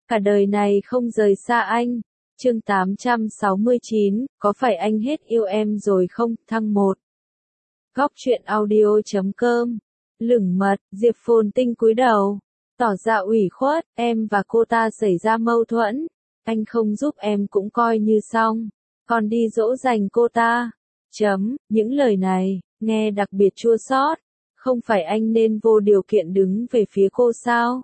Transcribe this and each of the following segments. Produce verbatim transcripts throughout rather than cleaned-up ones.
cả đời này không rời xa anh. Chương tám trăm sáu mươi chín, có phải anh hết yêu em rồi không? Thăng một. Góc truyện audio chấm com. Lửng mật, Diệp Phồn Tinh cúi đầu, tỏ ra ủy khuất, em và cô ta xảy ra mâu thuẫn, anh không giúp em cũng coi như xong, còn đi dỗ dành cô ta. Chấm, những lời này, nghe đặc biệt chua xót, không phải anh nên vô điều kiện đứng về phía cô sao?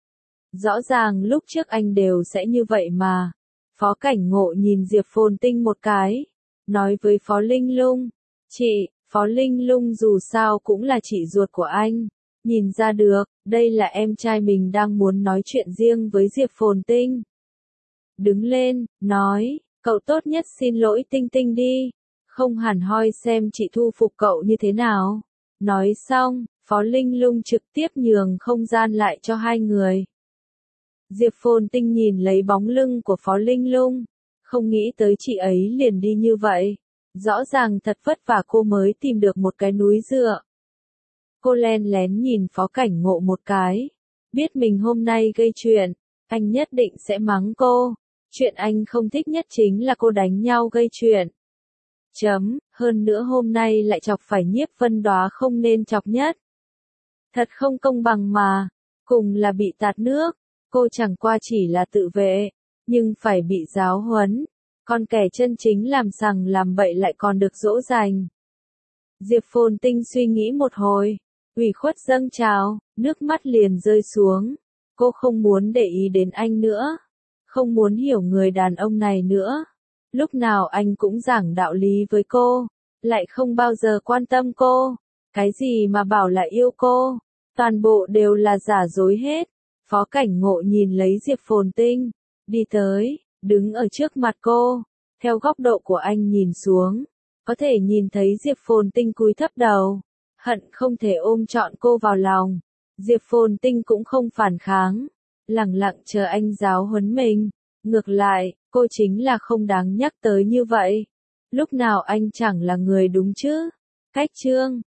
Rõ ràng lúc trước anh đều sẽ như vậy mà. Phó Cảnh Ngộ nhìn Diệp Phồn Tinh một cái, nói với Phó Linh Lung, chị, Phó Linh Lung dù sao cũng là chị ruột của anh, nhìn ra được, đây là em trai mình đang muốn nói chuyện riêng với Diệp Phồn Tinh. Đứng lên, nói, cậu tốt nhất xin lỗi Tinh Tinh đi, không hẳn hoi xem chị thu phục cậu như thế nào. Nói xong, Phó Linh Lung trực tiếp nhường không gian lại cho hai người. Diệp Phồn Tinh nhìn lấy bóng lưng của Phó Linh Lung, không nghĩ tới chị ấy liền đi như vậy. Rõ ràng thật vất vả cô mới tìm được một cái núi dựa. Cô len lén nhìn Phó Cảnh Ngộ một cái, biết mình hôm nay gây chuyện, anh nhất định sẽ mắng cô. Chuyện anh không thích nhất chính là cô đánh nhau gây chuyện. Chấm, hơn nữa hôm nay lại chọc phải Nhiếp Vân Đóa không nên chọc nhất. Thật không công bằng mà, cùng là bị tạt nước, cô chẳng qua chỉ là tự vệ, nhưng phải bị giáo huấn, còn kẻ chân chính làm sằng làm bậy lại còn được dỗ dành. Diệp Phồn Tinh suy nghĩ một hồi, ủy khuất dâng trào, nước mắt liền rơi xuống, cô không muốn để ý đến anh nữa, không muốn hiểu người đàn ông này nữa. Lúc nào anh cũng giảng đạo lý với cô, lại không bao giờ quan tâm cô, cái gì mà bảo là yêu cô, toàn bộ đều là giả dối hết. Phó Cảnh Ngộ nhìn lấy Diệp Phồn Tinh, đi tới, đứng ở trước mặt cô, theo góc độ của anh nhìn xuống, có thể nhìn thấy Diệp Phồn Tinh cúi thấp đầu, hận không thể ôm trọn cô vào lòng. Diệp Phồn Tinh cũng không phản kháng, lặng lặng chờ anh giáo huấn mình, ngược lại, cô chính là không đáng nhắc tới như vậy. Lúc nào anh chẳng là người đúng chứ? Cách chương